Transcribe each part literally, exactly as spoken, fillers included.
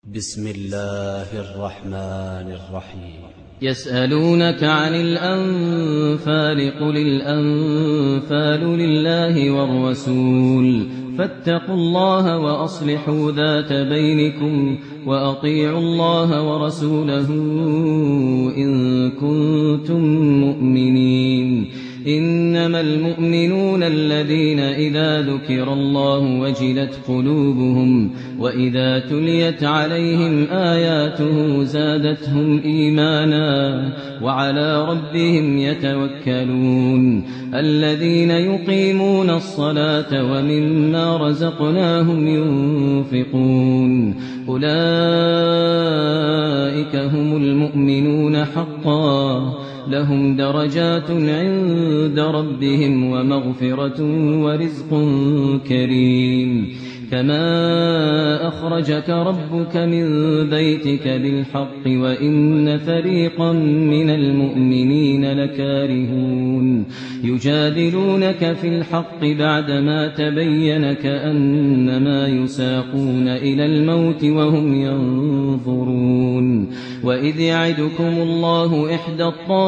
بسم الله الرحمن الرحيم. يسألونك عن الأنفال قل الأنفال لله والرسول فاتقوا الله وأصلحوا ذات بينكم وأطيعوا الله ورسوله إن كنتم مؤمنين. إنما المؤمنون الذين إذا ذكر الله وجلت قلوبهم وإذا تليت عليهم آياته زادتهم إيمانا وعلى ربهم يتوكلون. الذين يقيمون الصلاة ومما رزقناهم ينفقون أولئك هم المؤمنون حقا لهم درجات عند ربهم ومغفرة ورزق كريم. كما أخرجك ربك من بيتك بالحق وإن فريقا من المؤمنين لكارهون يجادلونك في الحق بعدما تبين كأنما يساقون إلى الموت وهم ينظرون. وإذ يعدكم الله إحدى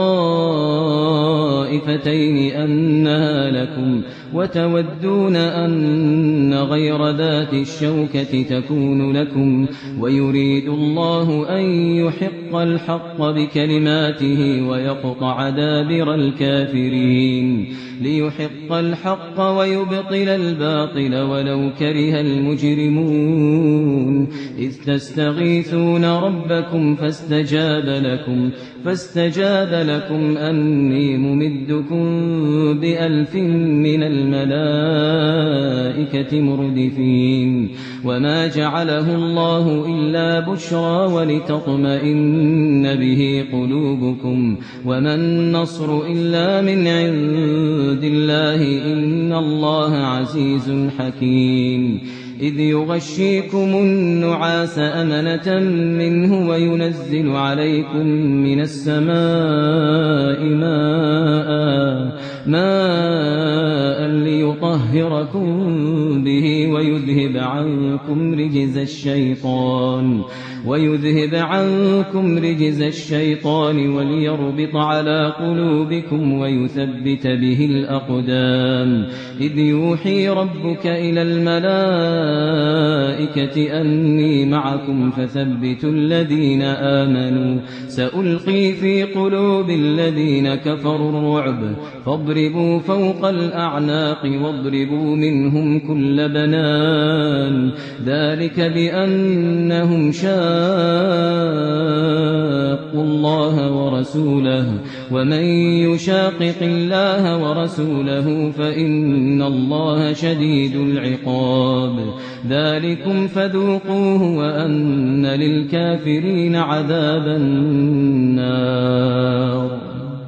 الطائفتين أنها لكم وتودون أن غير ذات الشوكة تكون لكم ويريد الله أن يحق الحق بكلماته ويقطع دابر الكافرين ليحق الحق ويبطل الباطل ولو كره المجرمون. إذ تستغيثون ربكم فاستجاب لكم فاستجاب لكم أني ممدكم بألف من الملائكة مردفين. وما جعله الله إلا بشرى ولتطمئن به قلوبكم وما النصر إلا من عند الله إن الله عزيز حكيم. إذ يغشيكم النعاس أمنة منه وينزل عليكم من السماء ماء ماء ليطهركم به ويذهب عنكم رجز الشيطان ويذهب عنكم رجز الشيطان وليربط على قلوبكم ويثبت به الأقدام. إذ يوحي ربك إلى الملائكة أني معكم فثبتوا الذين آمنوا سألقي في قلوب الذين كفروا الرعب فاضربوا فوق الأعناق واضربوا منهم كل بنان ذلك بأنهم شاقوا الله ورسوله ومن يشاقق الله ورسوله فإن الله شديد العقاب. ذلكم فذوقوه وأن للكافرين عذاب النار.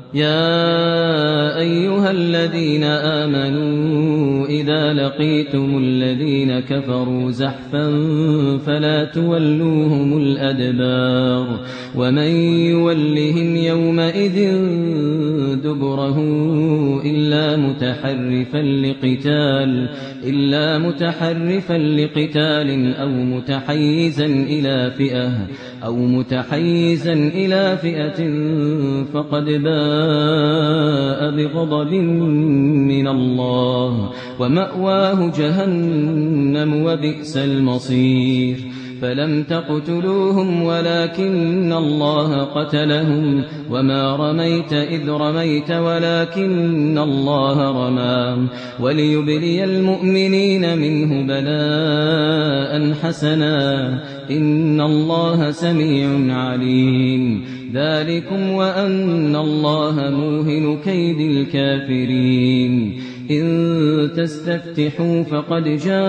يا أيها الذين آمنوا إذا لقيتم الذين كفروا زحفا فلا تولوهم الأدبار ومن يولهم يومئذ دبره إلا متحرفا لقتال إلا متحرفا لقتال أو متحيزا إلى فئة أو متحيزا إلى فئة فقد باء بغضب من الله ومأواه جهنم وبئس المصير. فلم تقتلوهم ولكن الله قتلهم وما رميت إذ رميت ولكن الله رمى وليبلي المؤمنين منه بلاء حسنا إن الله سميع عليم. ذلكم وأن الله موهن كيد الكافرين. إن تستفتحوا فقد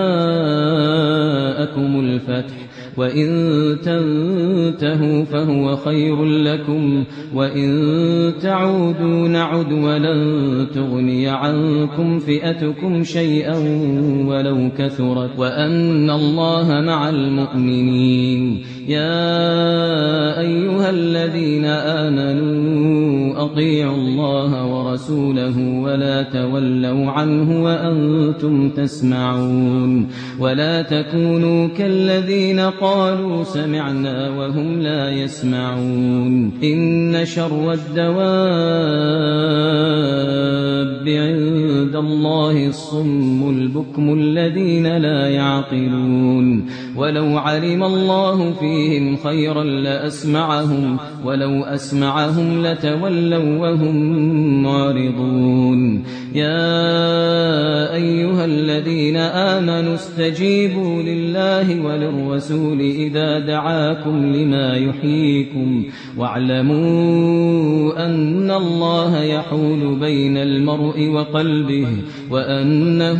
جاءكم الفتح وإن تنتهوا فهو خير لكم وإن تعودوا نعد ولن تغني عنكم فئتكم شيئا ولو كثرت وأن الله مع المؤمنين. يا أيها الذين آمنوا أطيعوا الله ورسوله ورسوله ولا تولوا عنه وأنتم تسمعون ولا تكونوا كالذين قالوا سمعنا وهم لا يسمعون إن شر الدواب عند الله الصم البكم الذين لا يعقلون ولو علم الله فيهم خيرا لأسمعهم ولو أسمعهم لتولوا وهم معرضون يا أيها الذين آمنوا استجيبوا لله وللرسول إذا دعاكم لما يحييكم واعلموا أن الله يحول بين المرء وقلبه وأنه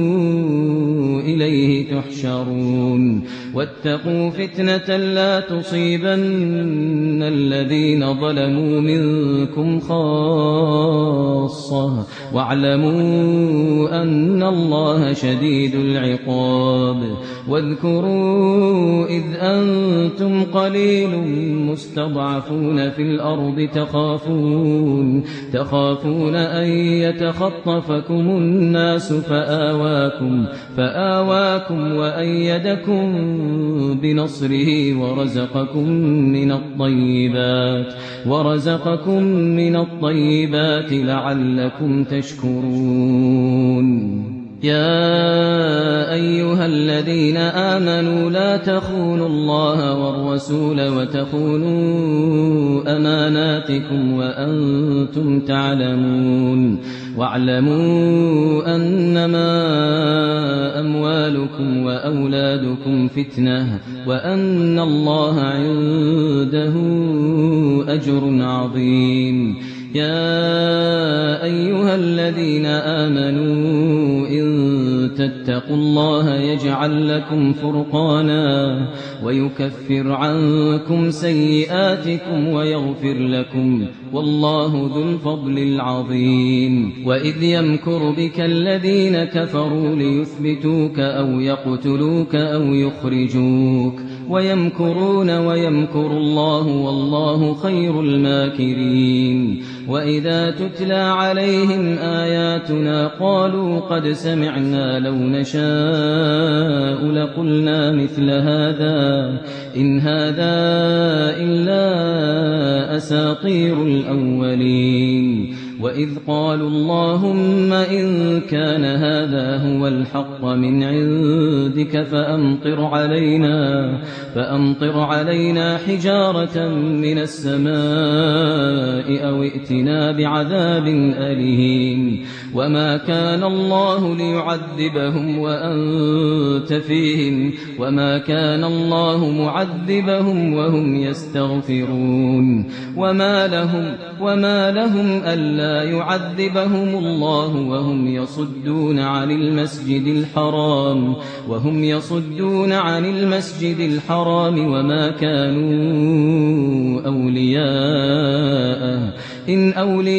إليه تحشرون واتقوا فتنة لا تصيبن الذين ظلموا منكم خاصة واعلموا أن الله شديد العقاب واذكروا إذ أنتم قليل مستضعفون في الأرض تخافون تخافون أن يتخطفكم الناس فآواكم فآواكم وأيدكم بنصره ورزقكم من الطيبات ورزقكم من الطيبات لعلكم تشكرون يا أيها الذين آمنوا لا تخونوا الله والرسول وتخونوا أماناتكم وأنتم تعلمون واعلموا أنما أموالكم وأولادكم فتنة وأن الله عنده أجر عظيم يا أيها الذين آمنوا إن تتقوا الله يجعل لكم فرقانا ويكفر عنكم سيئاتكم ويغفر لكم والله ذو الفضل العظيم وإذ يمكر بك الذين كفروا ليثبتوك أو يقتلوك أو يخرجوك ويمكرون ويمكر الله والله خير الماكرين وإذا تتلى عليهم آياتنا قالوا قد سمعنا لو نشاء لقلنا مثل هذا إن هذا إلا أساطير الأولين وإذ قالوا اللهم إن كان هذا هو الحق من عندك فأمطر علينا فأمطر علينا حجارة من السماء أو ائتنا بعذاب أليم وما كان الله ليعذبهم وأنت فيهم وما كان الله معذبهم وهم يستغفرون وما لهم وما لهم ألا يعذبهم الله وهم يصدون عن المسجد الحرام وهم يصدون عن المسجد الحرام وما كانوا أولياءه إن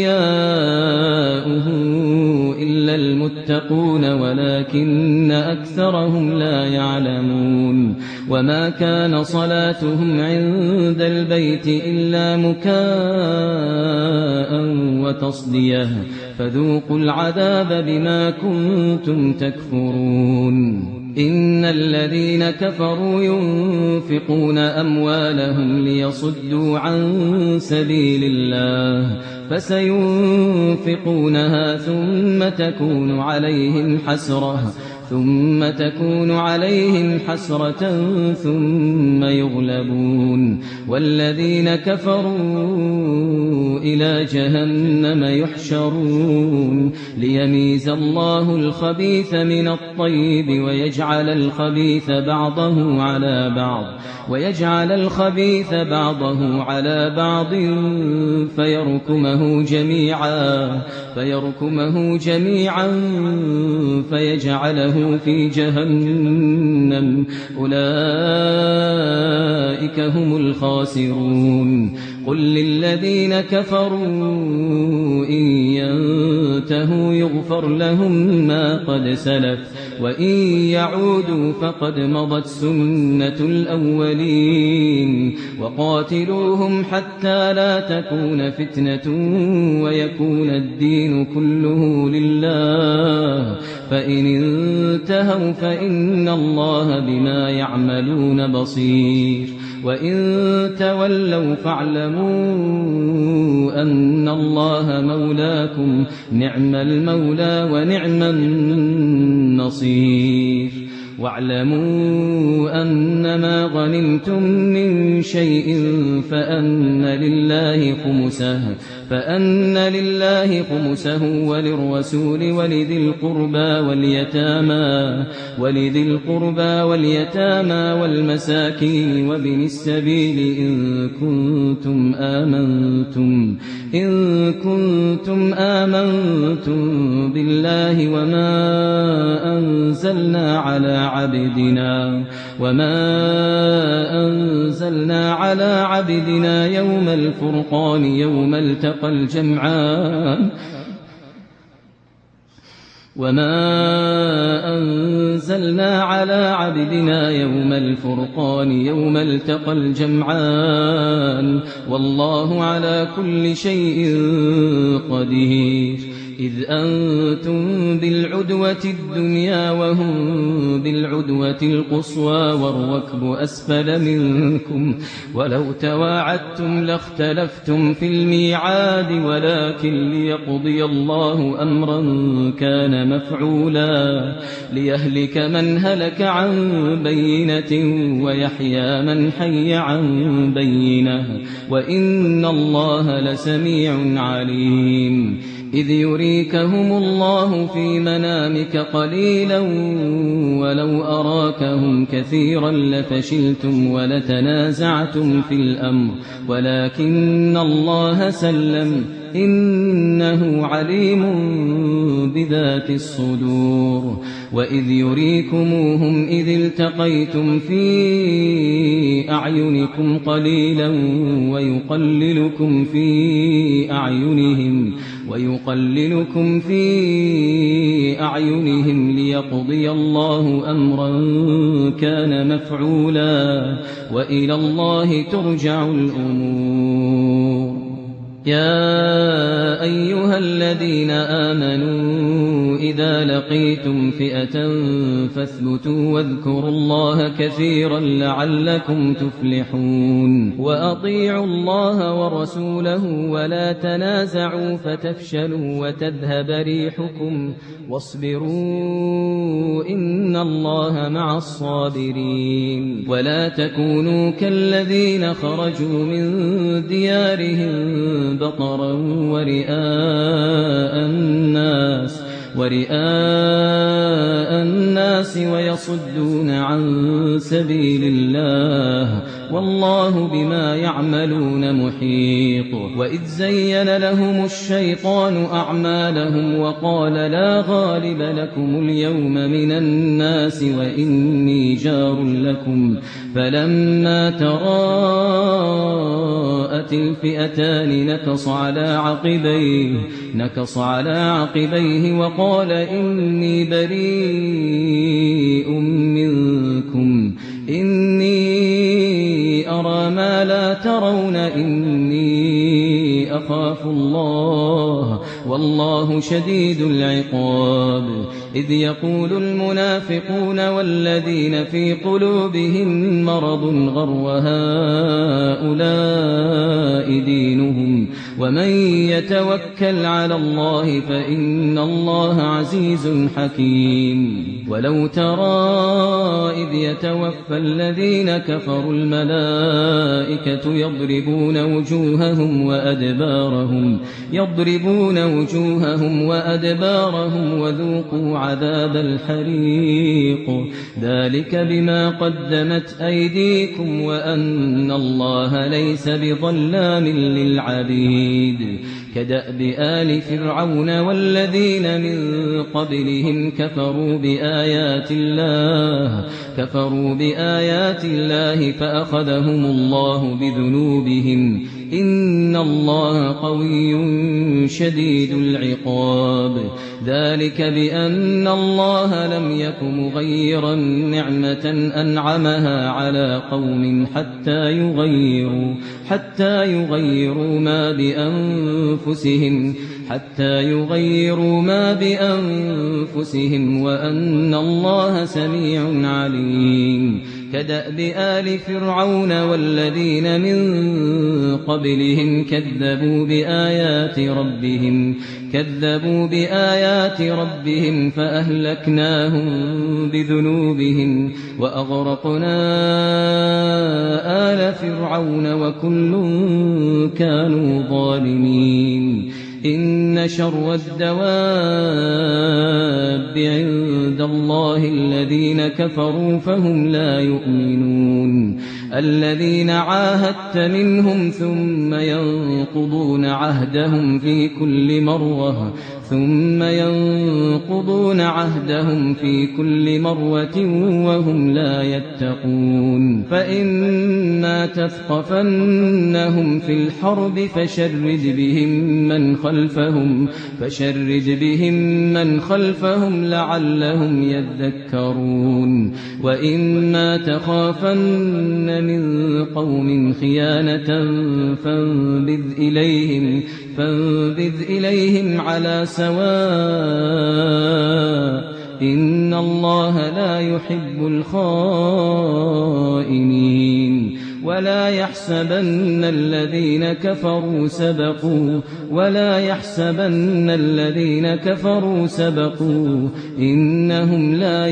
أولياؤه إلا المتقون ولكن أكثرهم لا يعلمون وما كان صلاتهم عند البيت إلا مكاء وتصديه فذوقوا العذاب بما كنتم تكفرون إن الذين كفروا ينفقون أموالهم ليصدوا عن سبيل الله فسينفقونها ثم تكون عليهم حسرة ثم تكون عليهم حسرة ثم يغلبون والذين كفروا إلى جهنم يحشرون ليميز الله الخبيث من الطيب ويجعل الخبيث بعضه على بعض ويجعل الخبيث بعضه على بعض فيركمه جميعا فيركمه جميعا فيجعله في جهنم أولئك هم الخاسرون قل للذين كفروا إن ينتهوا يغفر لهم ما قد سلف وإن يعودوا فقد مضت سنة الأولين وقاتلوهم حتى لا تكون فتنة ويكون الدين كله لله فإن انتهوا فإن الله بما يعملون بصير وإن تولوا فاعلموا أن الله مولاكم نعم المولى ونعم النصير واعلموا أنما غنمتم من شيء فأن لله خمسه فأن لله خمسه وللرسول ولذي القربى واليتامى ولذي القربى واليتامى والمساكين وابن السبيل إن كنتم آمنتم إن كنتم آمنتم بالله وما أنزلنا على عبدنا وما أنزلنا على عبدنا يوم الفرقان يوم التقى الجمعان وما أنزلنا على عبدنا يوم الفرقان يوم التقى الجمعان والله على كل شيء قدير إذ أنتم بالعدوة الدنيا وهم بالعدوة القصوى والركب أسفل منكم ولو تواعدتم لاختلفتم في الميعاد ولكن ليقضي الله أمرا كان مفعولا ليهلك من هلك عن بينة ويحيى من حي عن بينة وإن الله لسميع عليم إذ يريكهم الله في منامك قليلا ولو أراكهم كثيرا لفشلتم ولتنازعتم في الأمر ولكن الله سلم إنه عليم بذات الصدور وإذ يريكموهم إذ التقيتم في أعينكم قليلا ويقللكم في أعينهم ويقللكم في أعينهم ليقضي الله أمرا كان مفعولا وإلى الله ترجع الأمور يا أيها الذين آمنوا إذا لقيتم فئة فاثبتوا واذكروا الله كثيرا لعلكم تفلحون وأطيعوا الله ورسوله ولا تنازعوا فتفشلوا وتذهب ريحكم واصبروا إن الله مع الصابرين ولا تكونوا كالذين خرجوا من ديارهم بطرا ورئاء الناس ورئاء الناس ويصدون عن سبيل الله والله بما يعملون محيط وإذ زين لهم الشيطان أعمالهم وقال لا غالب لكم اليوم من الناس وإني جار لكم فلما تراءت الفئتان نكص على عقبيه نكص على عقبيه وقال إني بريء منكم إني أرى ما لا ترون إني أخاف الله والله شديد العقاب إذ يقول المنافقون والذين في قلوبهم مرض غر هؤلاء دينهم ومن يتوكل على الله فإن الله عزيز حكيم ولو ترى إذ يتوفى الذين كفروا الملائكة يضربون وجوههم وأدبارهم يضربون وجوههم وأدبارهم وذوقوا عذاب الحريق ذلك بما قدمت أيديكم وأن الله ليس بظلام للعبيد كدأب آل فرعون والذين من قبلهم كفروا بآيات الله كفروا بآيات الله فأخذهم الله بذنوبهم إن الله قوي شديد العقاب ذلك بأن الله لم يك مغيرا نعمة أنعمها على قوم حتى يغيروا حتى يغيروا ما بأنفسهم حتى يغيروا ما بأنفسهم وأن الله سميع عليم كدأب آل فرعون والذين من قبلهم كذبوا بآيات ربهم كذبوا بآيات ربهم فأهلكناهم بذنوبهم وأغرقنا آل فرعون وكل كانوا ظالمين إن شر الدواب عند الله الذين كفروا فهم لا يؤمنون الذين عاهدت منهم ثم ينقضون عهدهم في كل مرة ثم ينقضون عهدهم في كل مرة وهم لا يتقون فإما تثقفنهم في الحرب فشرد بهم من خلفهم فشرد بهم من خلفهم لعلهم يذكرون وإما تخافن من قوم خيانة فانبذ إليهم فانبذ إليهم على سواء إن الله لا يحب الخائنين ولا يحسبن الذين كفروا سبقوا ولا يحسبن الذين كفروا سبقوا إنهم لا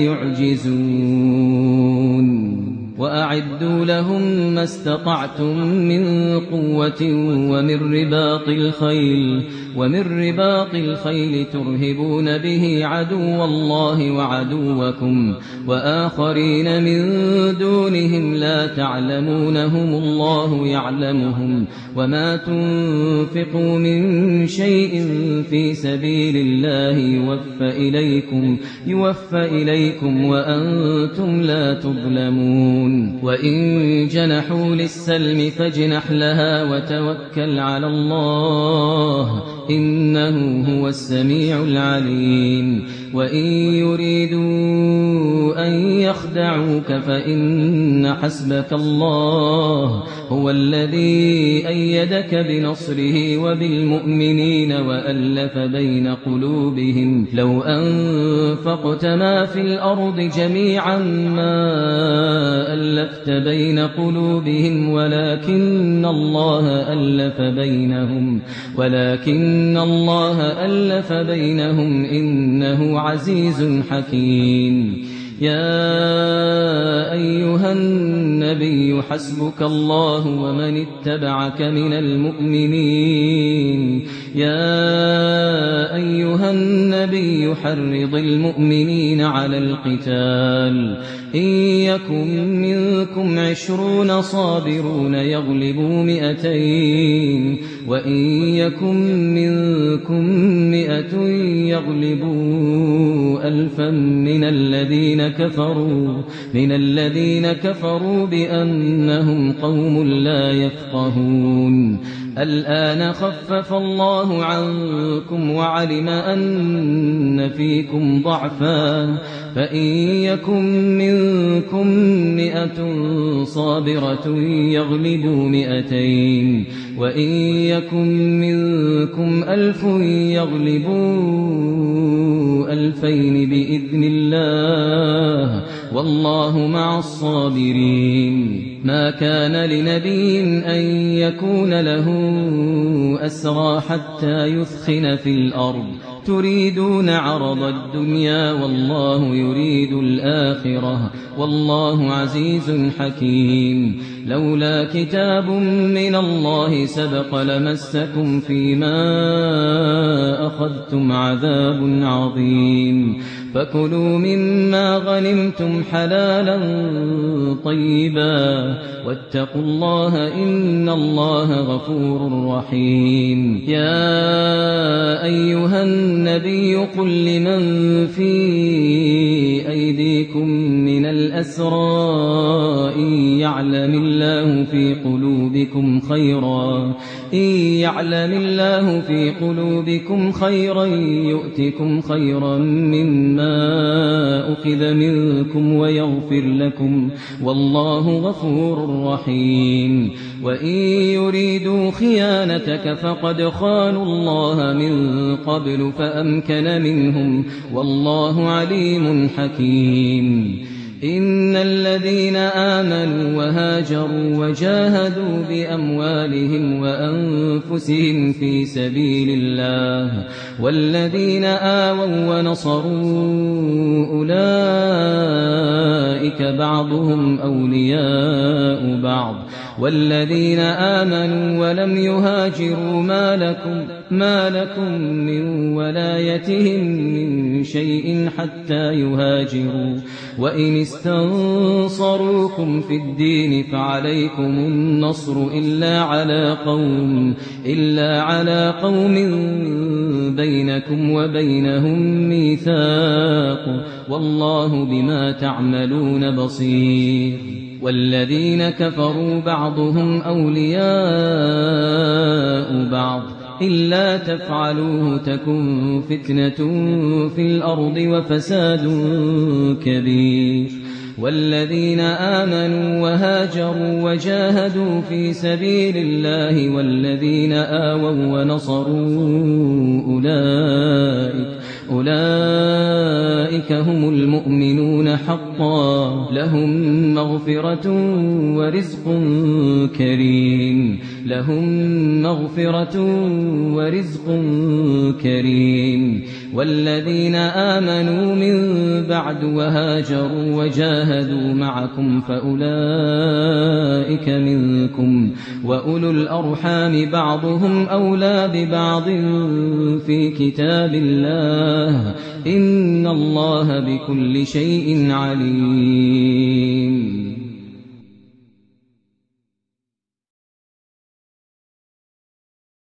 يعجزون وأعدوا لهم ما استطعتم من قوة ومن رباط الخيل ومن رباط الخيل ترهبون به عدو الله وعدوكم وآخرين من دونهم لا تعلمونهم الله يعلمهم وما تنفقوا من شيء في سبيل الله يوفى إليكم يوفى إليكم وأنتم لا تظلمون وإن جنحوا للسلم فاجنح لها وتوكل على الله إنه هو السميع العليم وإن يريدوا أن يخدعوك فإن حسبك الله هو الذي أيدك بنصره وبالمؤمنين وألف بين قلوبهم لو أنفقت ما في الأرض جميعا ما ألفت بين قلوبهم ولكن الله ألف بينهم ولكن الله ألف بينهم إنه عزيز حكيم يا أيها النبي حسبك الله ومن اتبعك من المؤمنين يا أيها النبي حرض المؤمنين على القتال إن يكن منكم عشرون صابرون يغلبوا مئتين وإن يكن منكم مئة يغلبوا ألفا من الذين كفروا من الذين كفروا بأنهم قوم لا يفقهون الآن خفف الله عنكم وعلم أن فيكم ضعفا فإن يكن منكم مئة صابرة يغلبوا مئتين وإن يكن منكم ألف يغلبوا ألفين بإذن الله والله مع الصابرين ما كان لنبي أن يكون له أسرى حتى يثخن في الأرض تريدون عرض الدنيا والله يريد الآخرة والله عزيز حكيم لولا كتاب من الله سبق لمسكم فيما أخذتم عذاب عظيم فكلوا مما غنمتم حلالا طيبا واتقوا الله إن الله غفور رحيم يا أيها النبي قل لمن في أيديكم من الأسرى إن يعلم الله في قلوبكم قلوبكم خيرا إن يعلم الله في قلوبكم خيرا يؤتكم خيرا مما أخذ منكم ويغفر لكم والله غفور رحيم وإن يريدوا خيانتك فقد خانوا الله من قبل فأمكن منهم والله عليم حكيم إن الذين آمنوا وهاجروا وجاهدوا بأموالهم وأنفسهم في سبيل الله والذين آووا ونصروا أولئك بعضهم أولياء بعض والذين آمنوا ولم يهاجروا ما لكم, ما لكم من ولايتهم من شيء حتى يهاجروا وإن استنصروكم في الدين فعليكم النصر إلا على قوم, إلا على قوم بينكم وبينهم ميثاق والله بما تعملون بصير والذين كفروا بعضهم أولياء بعض إلا تفعلوه تكن فتنة في الأرض وفساد كبير والذين آمنوا وهاجروا وجاهدوا في سبيل الله والذين آووا ونصروا أولئك أولئك هم المؤمنون حقا لهم مغفرة ورزق كريم لهم مغفرة ورزق كريم والذين آمنوا من بعد وهاجروا وجاهدوا معكم فأولئك منكم وأولو الأرحام بعضهم أولى ببعض في كتاب الله إن الله بكل شيء عليم